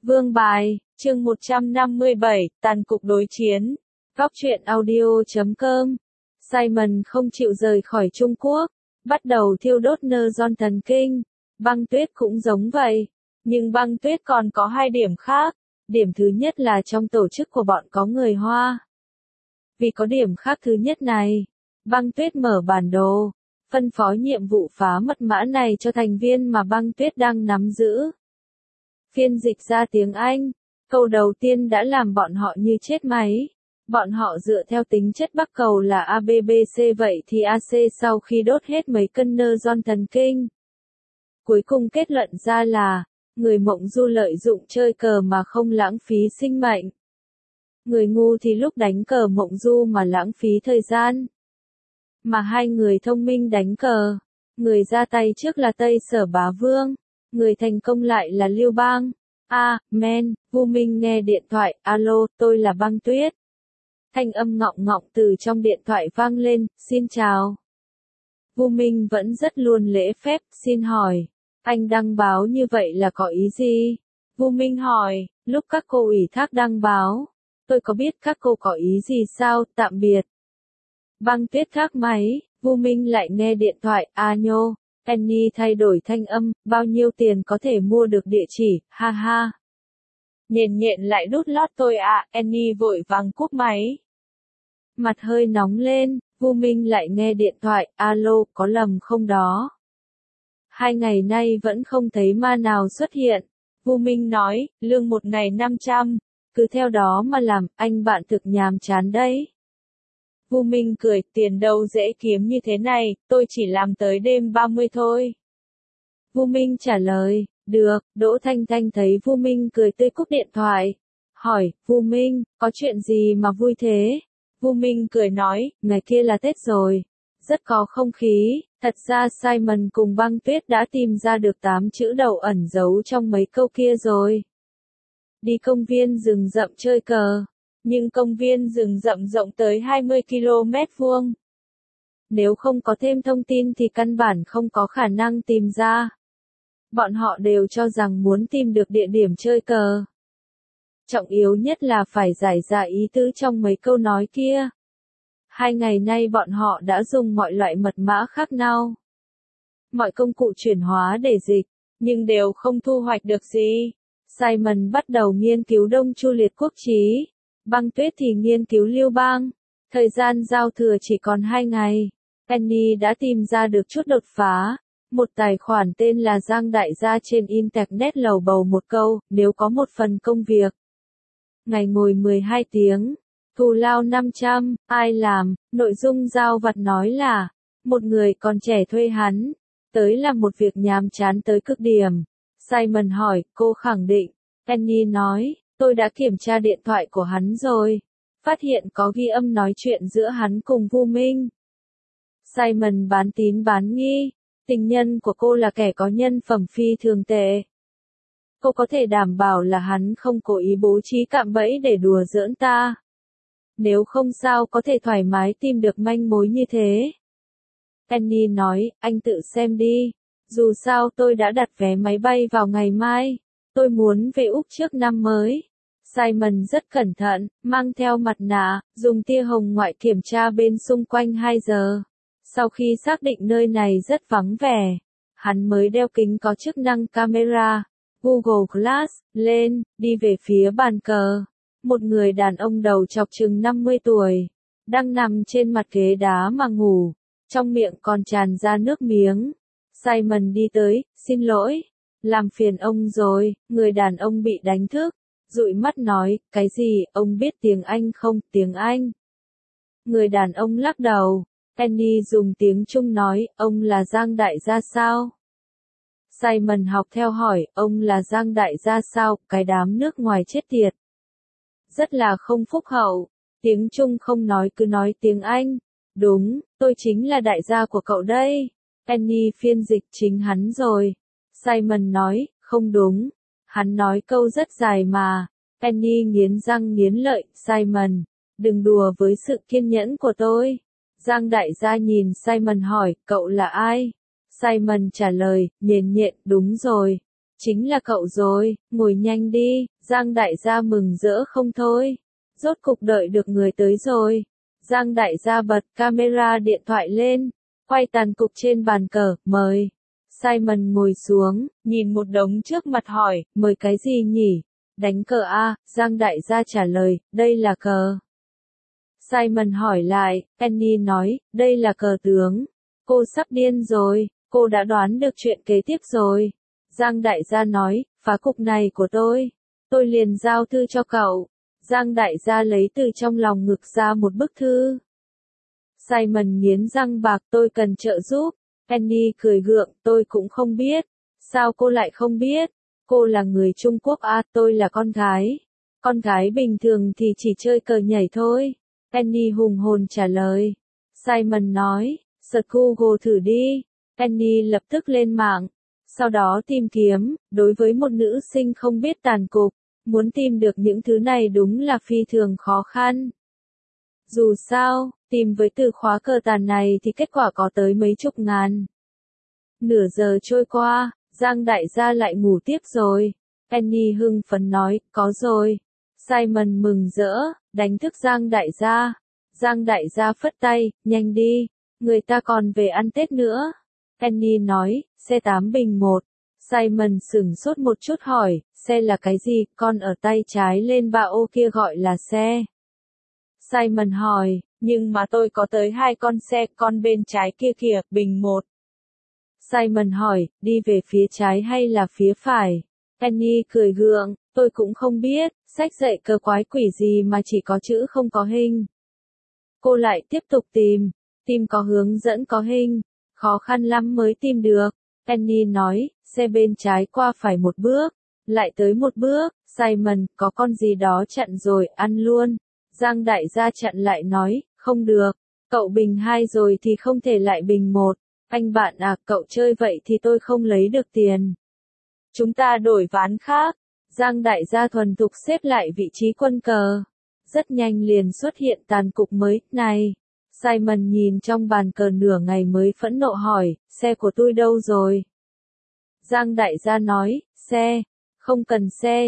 Vương bài, chương 157, tàn cục đối chiến. Góc truyện audio.com. Simon không chịu rời khỏi Trung Quốc, bắt đầu thiêu đốt nơ giòn thần kinh. Băng Tuyết cũng giống vậy, nhưng Băng Tuyết còn có hai điểm khác. Điểm thứ nhất là trong tổ chức của bọn có người Hoa. Vì có điểm khác thứ nhất này, Băng Tuyết mở bản đồ, phân phó nhiệm vụ phá mật mã này cho thành viên mà Băng Tuyết đang nắm giữ. Phiên dịch ra tiếng Anh, câu đầu tiên đã làm bọn họ như chết máy. Bọn họ dựa theo tính chất bắc cầu là ABBC, vậy thì AC sau khi đốt hết mấy cân nơ giòn thần kinh. Cuối cùng kết luận ra là, người mộng du lợi dụng chơi cờ mà không lãng phí sinh mệnh. Người ngu thì lúc đánh cờ mộng du mà lãng phí thời gian. Mà hai người thông minh đánh cờ, người ra tay trước là Tây Sở Bá Vương, người thành công lại là Lưu Bang. Vu Minh nghe điện thoại, alo, tôi là Băng Tuyết. Thanh âm ngọng ngọng từ trong điện thoại vang lên, xin chào. Vu Minh vẫn rất luôn lễ phép, xin hỏi, anh đăng báo như vậy là có ý gì? Vu Minh hỏi, lúc các cô ủy thác đăng báo, tôi có biết các cô có ý gì sao, tạm biệt. Băng Tuyết thác máy, Vu Minh lại nghe điện thoại, nhô. Annie thay đổi thanh âm, bao nhiêu tiền có thể mua được địa chỉ, ha ha. Nhện nhện lại đút lót tôi à, Annie vội vàng cúp máy. Mặt hơi nóng lên, Vu Minh lại nghe điện thoại, alo, có lầm không đó? 2 ngày nay vẫn không thấy ma nào xuất hiện. Vu Minh nói, lương một ngày 500, cứ theo đó mà làm, anh bạn thực nhàm chán đấy. Vu Minh cười, tiền đâu dễ kiếm như thế này, tôi chỉ làm tới đêm 30 thôi. Vu Minh trả lời, được. Đỗ Thanh Thanh thấy Vu Minh cười tươi cúp điện thoại. Hỏi, Vu Minh, có chuyện gì mà vui thế? Vu Minh cười nói, ngày kia là Tết rồi. Rất có không khí, thật ra Simon cùng Băng Tuyết đã tìm ra được 8 chữ đầu ẩn giấu trong mấy câu kia rồi. Đi công viên rừng rậm chơi cờ. Nhưng công viên rừng rậm rộng tới 20 km vuông. Nếu không có thêm thông tin thì căn bản không có khả năng tìm ra. Bọn họ đều cho rằng muốn tìm được địa điểm chơi cờ. Trọng yếu nhất là phải giải ra ý tứ trong mấy câu nói kia. 2 ngày nay bọn họ đã dùng mọi loại mật mã khác nhau. Mọi công cụ chuyển hóa để dịch, nhưng đều không thu hoạch được gì. Simon bắt đầu nghiên cứu Đông Chu Liệt Quốc Chí. Băng Tuyết thì nghiên cứu Lưu Bang. Thời gian giao thừa chỉ còn 2 ngày. Annie đã tìm ra được chút đột phá. Một tài khoản tên là Giang Đại Gia trên Internet lầu bầu một câu, nếu có một phần công việc. Ngày ngồi 12 tiếng. Thù lao 500, ai làm? Nội dung giao vặt nói là, một người còn trẻ thuê hắn. Tới làm một việc nhàm chán tới cực điểm. Simon hỏi, cô khẳng định. Annie nói, tôi đã kiểm tra điện thoại của hắn rồi. Phát hiện có ghi âm nói chuyện giữa hắn cùng Vu Minh. Simon bán tín bán nghi. Tình nhân của cô là kẻ có nhân phẩm phi thường tệ. Cô có thể đảm bảo là hắn không cố ý bố trí cạm bẫy để đùa giỡn ta. Nếu không sao có thể thoải mái tìm được manh mối như thế. Annie nói, anh tự xem đi. Dù sao tôi đã đặt vé máy bay vào ngày mai. Tôi muốn về Úc trước năm mới. Simon rất cẩn thận, mang theo mặt nạ, dùng tia hồng ngoại kiểm tra bên xung quanh 2 giờ. Sau khi xác định nơi này rất vắng vẻ, hắn mới đeo kính có chức năng camera, Google Glass, lên, đi về phía bàn cờ. Một người đàn ông đầu chọc chừng 50 tuổi, đang nằm trên mặt ghế đá mà ngủ, trong miệng còn tràn ra nước miếng. Simon đi tới, xin lỗi, làm phiền ông rồi, người đàn ông bị đánh thức, dụi mắt nói, cái gì, ông biết tiếng Anh không, tiếng Anh. Người đàn ông lắc đầu. Annie dùng tiếng Trung nói, ông là Giang Đại Gia sao? Simon học theo hỏi, ông là Giang Đại Gia sao, cái đám nước ngoài chết tiệt. Rất là không phúc hậu, tiếng Trung không nói cứ nói tiếng Anh. Đúng, tôi chính là đại gia của cậu đây. Annie phiên dịch chính hắn rồi. Simon nói, không đúng. Hắn nói câu rất dài mà. Annie nghiến răng nghiến lợi, Simon, đừng đùa với sự kiên nhẫn của tôi. Giang Đại Gia nhìn Simon hỏi, cậu là ai? Simon trả lời, nhện nhện, đúng rồi. Chính là cậu rồi, ngồi nhanh đi. Giang đại gia mừng rỡ không thôi. Rốt cục đợi được người tới rồi. Giang đại gia bật camera điện thoại lên, quay tàn cục trên bàn cờ, mời. Simon ngồi xuống, nhìn một đống trước mặt hỏi, mời cái gì nhỉ? Đánh cờ a, Giang đại gia trả lời, đây là cờ. Simon hỏi lại, Penny nói, đây là cờ tướng. Cô sắp điên rồi, cô đã đoán được chuyện kế tiếp rồi. Giang đại gia nói, phá cục này của tôi liền giao thư cho cậu. Giang đại gia lấy từ trong lòng ngực ra một bức thư. Simon nghiến răng bạc, tôi cần trợ giúp. Penny cười gượng, tôi cũng không biết. Sao cô lại không biết? Cô là người Trung Quốc à, tôi là con gái. Con gái bình thường thì chỉ chơi cờ nhảy thôi. Penny hùng hồn trả lời. Simon nói, search Google thử đi. Penny lập tức lên mạng. Sau đó tìm kiếm, đối với một nữ sinh không biết tàn cục, muốn tìm được những thứ này đúng là phi thường khó khăn. Dù sao, tìm với từ khóa cờ tàn này thì kết quả có tới mấy chục ngàn. Nửa giờ trôi qua, Giang đại gia lại ngủ tiếp rồi. Penny hưng phấn nói, có rồi. Simon mừng rỡ, đánh thức Giang đại gia. Giang đại gia phất tay, nhanh đi, người ta còn về ăn Tết nữa. Penny nói, xe 8 bình 1. Simon sửng sốt một chút hỏi, xe là cái gì, con ở tay trái lên ba ô kia gọi là xe. Simon hỏi, nhưng mà tôi có tới 2 con xe, con bên trái kia kìa, bình 1. Simon hỏi, đi về phía trái hay là phía phải? Penny cười gượng, tôi cũng không biết, sách dạy cờ quái quỷ gì mà chỉ có chữ không có hình. Cô lại tiếp tục tìm có hướng dẫn có hình, khó khăn lắm mới tìm được. Penny nói, xe bên trái qua phải một bước, lại tới một bước. Simon, có con gì đó chặn rồi, ăn luôn. Giang đại gia chặn lại nói, không được, cậu bình 2 rồi thì không thể lại bình 1. Anh bạn à, cậu chơi vậy thì tôi không lấy được tiền. Chúng ta đổi ván khác. Giang đại gia thuần thục xếp lại vị trí quân cờ. Rất nhanh liền xuất hiện tàn cục mới, này. Simon nhìn trong bàn cờ nửa ngày mới phẫn nộ hỏi, xe của tôi đâu rồi? Giang đại gia nói, xe. Không cần xe,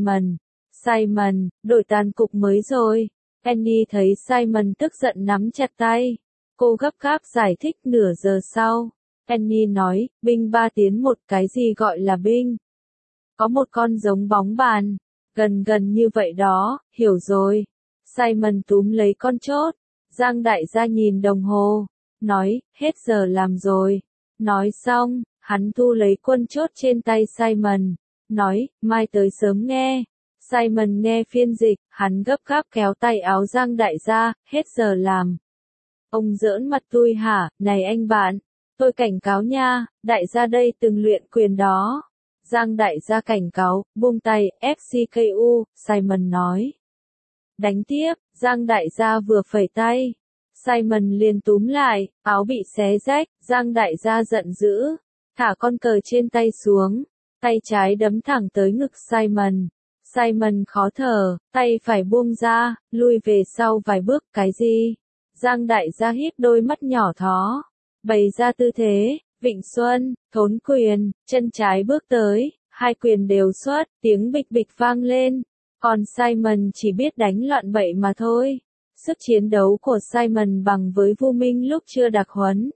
Simon, đổi tàn cục mới rồi. Penny thấy Simon tức giận nắm chặt tay. Cô gấp gáp giải thích nửa giờ sau. Penny nói, binh 3 tiến 1, cái gì gọi là binh? Có một con giống bóng bàn. Gần như vậy đó, hiểu rồi. Simon túm lấy con chốt. Giang đại gia nhìn đồng hồ. Nói, hết giờ làm rồi. Nói xong, hắn thu lấy quân chốt trên tay Simon. Nói, mai tới sớm nghe. Simon nghe phiên dịch, hắn gấp gáp kéo tay áo Giang đại gia, hết giờ làm. Ông giỡn mặt tôi hả, này anh bạn, tôi cảnh cáo nha, đại gia đây từng luyện quyền đó. Giang đại gia cảnh cáo, buông tay, FCKU, Simon nói. Đánh tiếp, Giang đại gia vừa phẩy tay. Simon liền túm lại, áo bị xé rách, Giang đại gia giận dữ, thả con cờ trên tay xuống, tay trái đấm thẳng tới ngực Simon. Simon khó thở, tay phải buông ra, lui về sau vài bước, cái gì? Giang đại gia híp đôi mắt nhỏ thó, bày ra tư thế, vịnh xuân, thốn quyền, chân trái bước tới, 2 quyền đều xuất, tiếng bịch bịch vang lên. Còn Simon chỉ biết đánh loạn bậy mà thôi. Sức chiến đấu của Simon bằng với Vu Minh lúc chưa đặc huấn.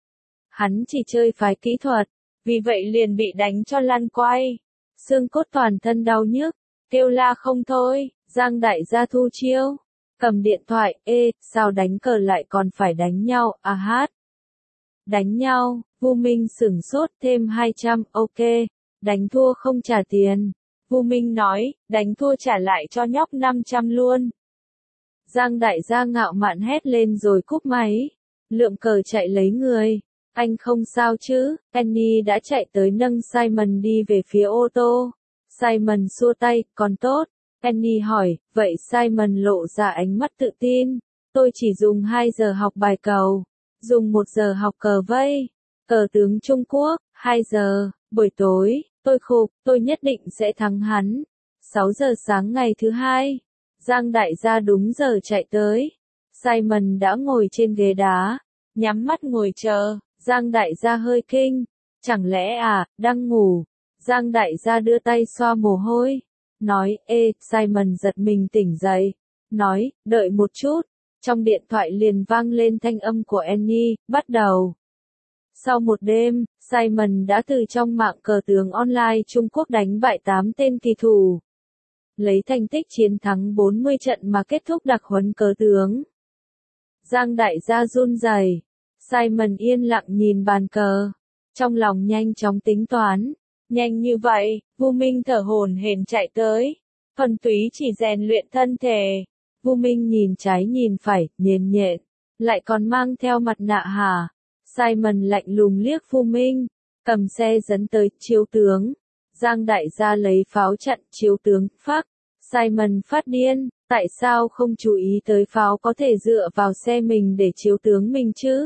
Hắn chỉ chơi phái kỹ thuật, vì vậy liền bị đánh cho lăn quay. Xương cốt toàn thân đau nhức, kêu la không thôi. Giang đại gia thu chiêu, cầm điện thoại, sao đánh cờ lại còn phải đánh nhau, à hát. Đánh nhau, Vu Minh sửng sốt, thêm 200, ok, đánh thua không trả tiền. Vu Minh nói, đánh thua trả lại cho nhóc 500 luôn. Giang đại gia ngạo mạn hét lên rồi cúp máy. Lượm cờ chạy lấy người. Anh không sao chứ? Penny đã chạy tới nâng Simon đi về phía ô tô. Simon xua tay, còn tốt. Penny hỏi, vậy Simon lộ ra ánh mắt tự tin. Tôi chỉ dùng 2 giờ học bài cầu. Dùng 1 giờ học cờ vây. Cờ tướng Trung Quốc, 2 giờ, buổi tối. Tôi khục, tôi nhất định sẽ thắng hắn. 6 giờ sáng ngày thứ 2. Giang đại gia đúng giờ chạy tới. Simon đã ngồi trên ghế đá, nhắm mắt ngồi chờ. Giang đại gia hơi kinh. Chẳng lẽ à, đang ngủ. Giang đại gia đưa tay xoa mồ hôi. nói, ê, Simon giật mình tỉnh dậy, nói, đợi một chút, trong điện thoại liền vang lên thanh âm của Annie, bắt đầu. Sau một đêm, Simon đã từ trong mạng cờ tướng online Trung Quốc đánh bại 8 tên kỳ thủ, lấy thành tích chiến thắng 40 trận mà kết thúc đặc huấn cờ tướng. Giang đại gia run rẩy, Simon yên lặng nhìn bàn cờ, trong lòng nhanh chóng tính toán. Nhanh như vậy, Vu Minh thở hổn hển chạy tới, thuần túy chỉ rèn luyện thân thể. Vu Minh nhìn trái nhìn phải, nhền nhện, lại còn mang theo mặt nạ hả? Simon lạnh lùng liếc Vu Minh, cầm xe dẫn tới chiếu tướng. Giang đại gia lấy pháo chặn chiếu tướng, phác. Simon phát điên, tại sao không chú ý tới pháo có thể dựa vào xe mình để chiếu tướng mình chứ?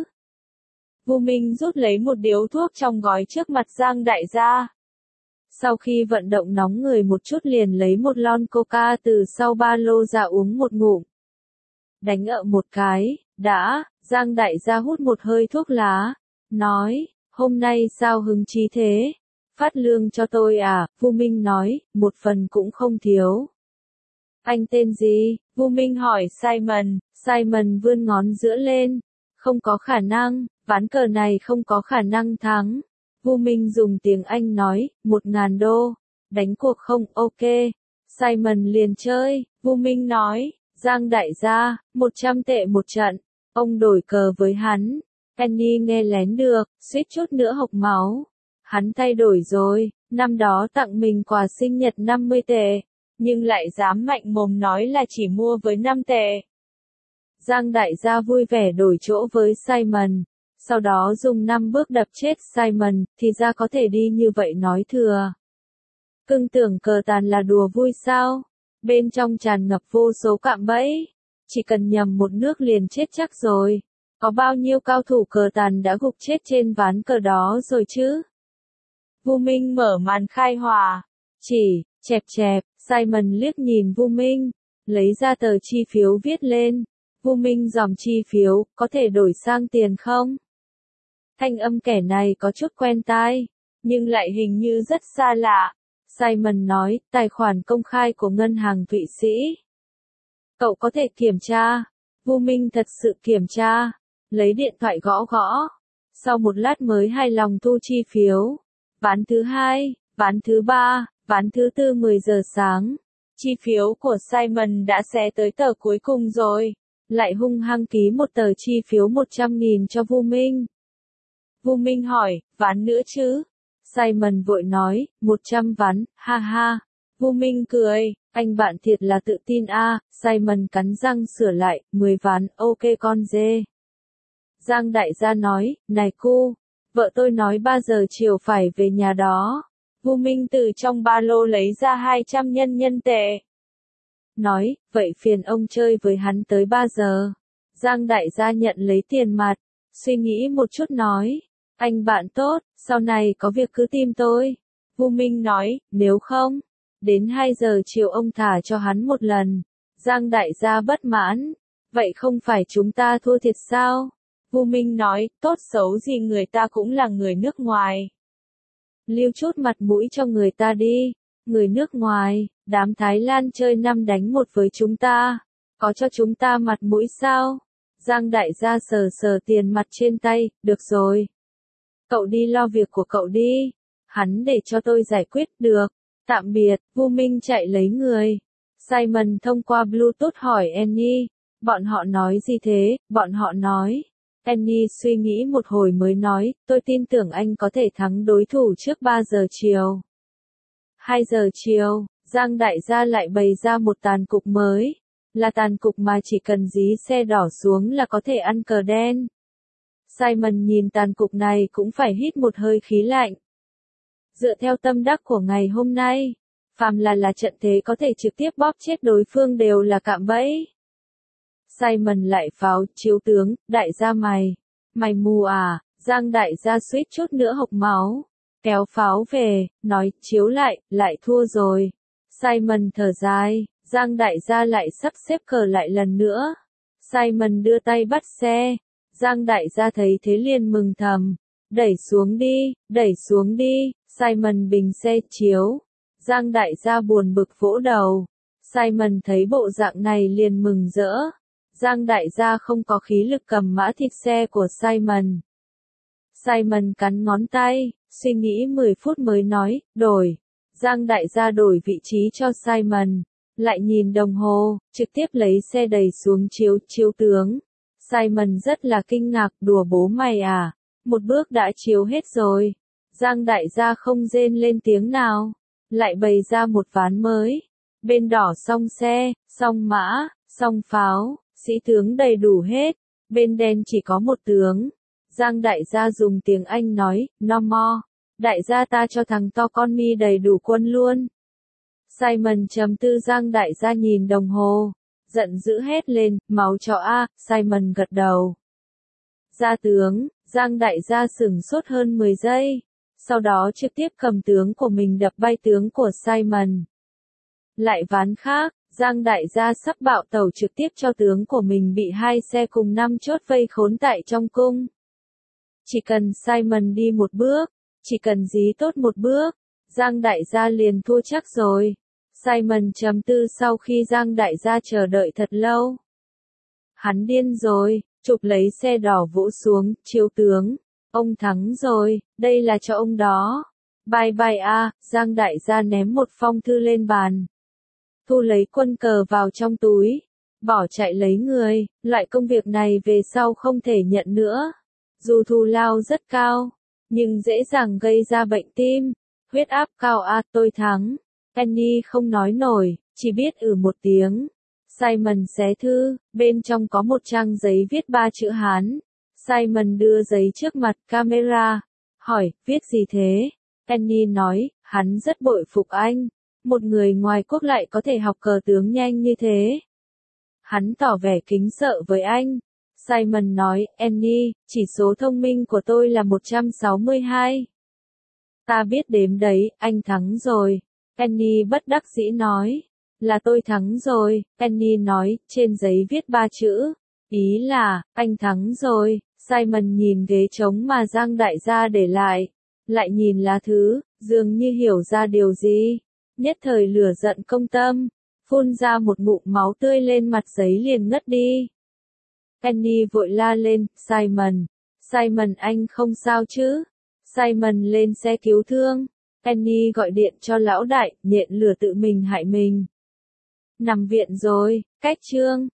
Vu Minh rút lấy một điếu thuốc trong gói trước mặt Giang đại gia. Sau khi vận động nóng người một chút liền lấy một lon coca từ sau ba lô ra uống một ngụm. Đánh ợ một cái, đã, Giang đại gia hút một hơi thuốc lá, nói, hôm nay sao hứng chí thế? Phát lương cho tôi à? Vu Minh nói, một phần cũng không thiếu. Anh tên gì? Vu Minh hỏi Simon. Simon vươn ngón giữa lên. Không có khả năng, ván cờ này không có khả năng thắng. Vu Minh dùng tiếng Anh nói, 1.000 đô. Đánh cuộc không? Ok. Simon liền chơi. Vu Minh nói, Giang đại gia, 100 tệ một trận. Ông đổi cờ với hắn. Annie nghe lén được, suýt chút nữa hộc máu. Hắn thay đổi rồi, năm đó tặng mình quà sinh nhật 50 tệ. Nhưng lại dám mạnh mồm nói là chỉ mua với 5 tệ. Giang đại gia vui vẻ đổi chỗ với Simon. Sau đó dùng 5 bước đập chết Simon, thì ra có thể đi như vậy nói thừa. Cưng tưởng cờ tàn là đùa vui sao? Bên trong tràn ngập vô số cạm bẫy. Chỉ cần nhầm một nước liền chết chắc rồi. Có bao nhiêu cao thủ cờ tàn đã gục chết trên ván cờ đó rồi chứ? Vu Minh mở màn khai hòa. Chỉ, chẹp chẹp, Simon liếc nhìn Vu Minh, lấy ra tờ chi phiếu viết lên. Vu Minh dòm chi phiếu, có thể đổi sang tiền không? Thanh âm kẻ này có chút quen tai, nhưng lại hình như rất xa lạ. Simon nói, tài khoản công khai của ngân hàng Thụy Sĩ. Cậu có thể kiểm tra. Vu Minh thật sự kiểm tra, lấy điện thoại gõ gõ. Sau một lát mới hài lòng thu chi phiếu. Ván thứ 2, ván thứ 3, ván thứ 4 10 giờ sáng. Chi phiếu của Simon đã xé tới tờ cuối cùng rồi. Lại hung hăng ký một tờ chi phiếu 100.000 cho Vu Minh. Vu Minh hỏi, ván nữa chứ? Simon vội nói, 100 ván, ha ha. Vu Minh cười, anh bạn thiệt là tự tin a. Simon cắn răng sửa lại, 10 ván, ok con dê. Giang đại gia nói, này cu, vợ tôi nói 3 giờ chiều phải về nhà đó. Vu Minh từ trong ba lô lấy ra 200 nhân tệ. Nói, vậy phiền ông chơi với hắn tới 3 giờ. Giang đại gia nhận lấy tiền mặt, suy nghĩ một chút nói, anh bạn tốt, sau này có việc cứ tìm tôi. Vu Minh nói, nếu không, đến 2 giờ chiều ông thả cho hắn một lần. Giang đại gia bất mãn, vậy không phải chúng ta thua thiệt sao? Vu Minh nói, tốt xấu gì người ta cũng là người nước ngoài. Lưu chút mặt mũi cho người ta đi. Người nước ngoài, đám Thái Lan chơi 5 đánh 1 với chúng ta. Có cho chúng ta mặt mũi sao? Giang đại gia sờ sờ tiền mặt trên tay, được rồi. Cậu đi lo việc của cậu đi. Hắn để cho tôi giải quyết được. Tạm biệt, Vu Minh chạy lấy người. Simon thông qua Bluetooth hỏi Annie. Bọn họ nói gì thế? Bọn họ nói. Annie suy nghĩ một hồi mới nói, tôi tin tưởng anh có thể thắng đối thủ trước 3 giờ chiều. 2 giờ chiều, Giang đại gia lại bày ra một tàn cục mới. Là tàn cục mà chỉ cần dí xe đỏ xuống là có thể ăn cờ đen. Simon nhìn tàn cục này cũng phải hít một hơi khí lạnh. Dựa theo tâm đắc của ngày hôm nay, phàm là trận thế có thể trực tiếp bóp chết đối phương đều là cạm bẫy. Simon lại pháo, chiếu tướng, đại gia mày mù à? Giang đại gia suýt chút nữa hộc máu. Kéo pháo về, nói, chiếu lại thua rồi. Simon thở dài, Giang đại gia lại sắp xếp cờ lại lần nữa. Simon đưa tay bắt xe. Giang đại gia thấy thế liền mừng thầm. Đẩy xuống đi, Simon bình xe chiếu. Giang đại gia buồn bực vỗ đầu. Simon thấy bộ dạng này liền mừng rỡ. Giang đại gia không có khí lực cầm mã thịt xe của Simon. Simon cắn ngón tay, suy nghĩ 10 phút mới nói, đổi. Giang đại gia đổi vị trí cho Simon, lại nhìn đồng hồ, trực tiếp lấy xe đẩy xuống chiếu tướng. Simon rất là kinh ngạc, đùa bố mày à, một bước đã chiếu hết rồi. Giang đại gia không rên lên tiếng nào, lại bày ra một ván mới. Bên đỏ song xe, song mã, song pháo, sĩ tướng đầy đủ hết, bên đen chỉ có một tướng. Giang đại gia dùng tiếng Anh nói, no more. Đại gia ta cho thằng to con mi đầy đủ quân luôn. Simon trầm tư. Giang đại gia nhìn đồng hồ, giận dữ hét lên, máu chó a. Simon gật đầu. Ra tướng. Giang đại gia sửng sốt hơn 10 giây, sau đó trực tiếp cầm tướng của mình đập bay tướng của Simon. Lại ván khác, Giang đại gia sắp bạo tẩu trực tiếp cho tướng của mình bị 2 xe cùng 5 chốt vây khốn tại trong cung. Chỉ cần Simon đi một bước, chỉ cần dí tốt một bước, Giang đại gia liền thua chắc rồi. Simon trầm tư sau khi Giang đại gia chờ đợi thật lâu. Hắn điên rồi, chụp lấy xe đỏ vỗ xuống, chiếu tướng. Ông thắng rồi, đây là cho ông đó. Bye bye a. Giang đại gia ném một phong thư lên bàn. Thu lấy quân cờ vào trong túi, bỏ chạy lấy người. Loại công việc này về sau không thể nhận nữa. Dù thù lao rất cao, nhưng dễ dàng gây ra bệnh tim, huyết áp cao a. Tôi thắng. Annie không nói nổi, chỉ biết một tiếng. Simon xé thư, bên trong có một trang giấy viết 3 chữ Hán. Simon đưa giấy trước mặt camera, hỏi, viết gì thế? Annie nói, hắn rất bội phục anh. Một người ngoài quốc lại có thể học cờ tướng nhanh như thế. Hắn tỏ vẻ kính sợ với anh. Simon nói, Annie, chỉ số thông minh của tôi là 162. Ta biết đếm đấy, anh thắng rồi. Annie bất đắc dĩ nói, là tôi thắng rồi. Annie nói, trên giấy viết 3 chữ. Ý là, anh thắng rồi. Simon nhìn ghế trống mà Giang đại gia để lại nhìn lá thư, dường như hiểu ra điều gì. Nhất thời lửa giận công tâm, phun ra một ngụm máu tươi lên mặt giấy liền ngất đi. Annie vội la lên, Simon anh không sao chứ? Simon lên xe cứu thương. Annie gọi điện cho lão đại, nhện lửa tự mình hại mình. Nằm viện rồi, cách chương.